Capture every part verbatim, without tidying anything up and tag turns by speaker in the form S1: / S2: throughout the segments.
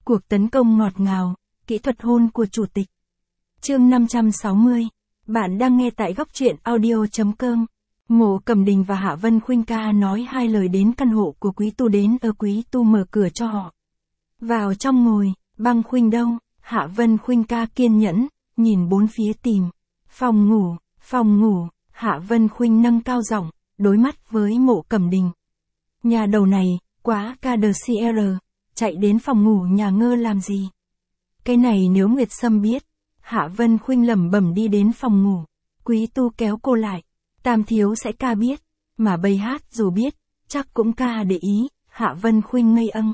S1: Cuộc tấn công ngọt ngào, kỹ thuật hôn của chủ tịch. Chương năm trăm sáu mươi. Bạn đang nghe tại góc truyện audio chấm com. Mộ Cẩm Đình và Hạ Vân Khuynh ca nói hai lời đến căn hộ của Quý Tu đến ở Quý Tu mở cửa cho họ. Vào trong ngồi, Băng Khuynh đâu? Hạ Vân Khuynh ca kiên nhẫn, nhìn bốn phía tìm. Phòng ngủ, phòng ngủ, Hạ Vân Khuynh nâng cao giọng, đối mắt với Mộ Cẩm Đình. Nhà đầu này, quá ca đờ xê rờ, chạy đến phòng ngủ nhà ngơ làm gì? Cái này nếu Nguyệt Sâm biết. Hạ Vân Khuynh lẩm bẩm đi đến phòng ngủ. Quý Tu kéo cô lại. Tam thiếu sẽ ca biết, mà bầy hát dù biết, chắc cũng ca để ý. Hạ Vân Khuynh ngây âng.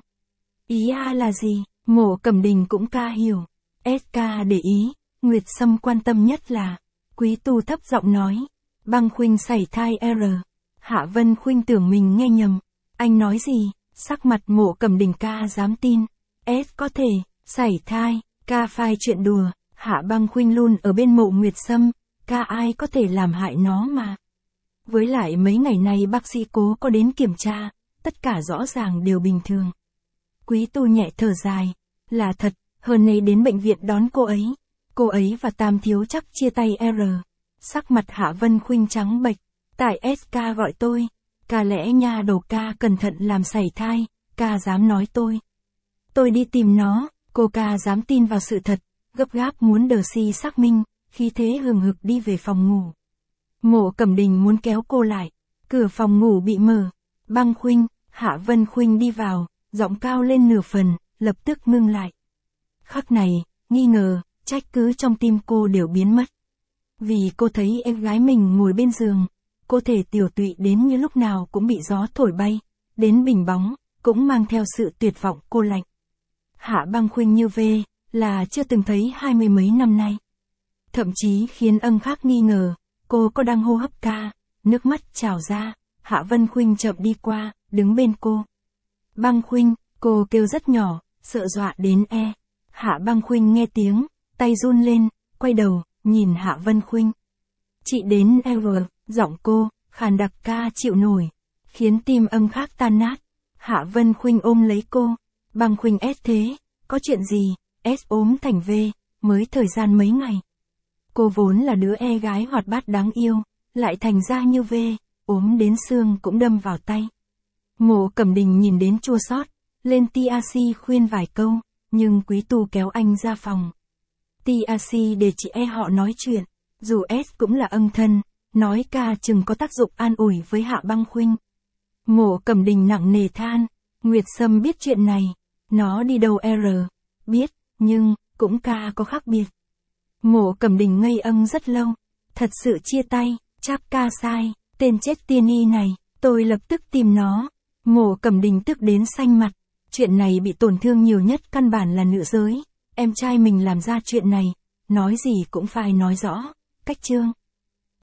S1: Ý a là gì? Mộ Cẩm Đình cũng ca hiểu. ét ca để ý, Nguyệt Sâm quan tâm nhất là. Quý Tu thấp giọng nói. Băng Khuynh sảy thai R. Hạ Vân Khuynh tưởng mình nghe nhầm. Anh nói gì? Sắc mặt Mộ Cẩm Đình ca dám tin. S có thể, sảy thai, ca phai chuyện đùa. Hạ Băng Khuynh luôn ở bên Mộ Nguyệt Sâm, ca ai có thể làm hại nó mà. Với lại mấy ngày nay bác sĩ cố có đến kiểm tra, tất cả rõ ràng đều bình thường. Quý Tu nhẹ thở dài, là thật, hơn nay đến bệnh viện đón cô ấy. Cô ấy và Tam thiếu chắc chia tay R. Sắc mặt Hạ Vân Khuynh trắng bệch, tại ét ca gọi tôi, ca lẽ nha đầu ca cẩn thận làm sảy thai, ca dám nói tôi. Tôi đi tìm nó, cô ca dám tin vào sự thật. Gấp gáp muốn đờ si xác minh, khi thế hừng hực đi về phòng ngủ. Mộ Cẩm Đình muốn kéo cô lại, cửa phòng ngủ bị mở. Băng Khuynh, Hạ Vân Khuynh đi vào, giọng cao lên nửa phần, lập tức ngưng lại. Khắc này, nghi ngờ, trách cứ trong tim cô đều biến mất. Vì cô thấy em gái mình ngồi bên giường, cô thể tiểu tụy đến như lúc nào cũng bị gió thổi bay, đến bình bóng, cũng mang theo sự tuyệt vọng cô lạnh. Hạ Băng Khuynh như về. Là chưa từng thấy hai mươi mấy năm nay. Thậm chí khiến ân khác nghi ngờ, cô có đang hô hấp ca, nước mắt trào ra. Hạ Vân Khuynh chậm đi qua, đứng bên cô. Băng Khuynh, cô kêu rất nhỏ, sợ dọa đến e. Hạ Băng Khuynh nghe tiếng, tay run lên, quay đầu, nhìn Hạ Vân Khuynh. Chị đến R, giọng cô, khàn đặc ca chịu nổi, khiến tim ân khác tan nát. Hạ Vân Khuynh ôm lấy cô. Băng Khuynh ép thế, có chuyện gì? S ốm thành V, mới thời gian mấy ngày. Cô vốn là đứa e gái hoạt bát đáng yêu, lại thành ra như V, ốm đến xương cũng đâm vào tay. Mộ Cẩm Đình nhìn đến chua xót, lên tê a xê khuyên vài câu, nhưng Quý Tu kéo anh ra phòng. tê a xê để chị e họ nói chuyện, dù S cũng là ân thân, nói ca chừng có tác dụng an ủi với Hạ Băng Khuynh. Mộ Cẩm Đình nặng nề than, Nguyệt Sâm biết chuyện này, nó đi đâu R, biết. Nhưng, cũng ca có khác biệt. Mộ Cẩm Đình ngây âng rất lâu. Thật sự chia tay, chắc ca sai, tên chết tiên y này, tôi lập tức tìm nó. Mộ Cẩm Đình tức đến xanh mặt. Chuyện này bị tổn thương nhiều nhất căn bản là nữ giới. Em trai mình làm ra chuyện này, nói gì cũng phải nói rõ. Cách chương.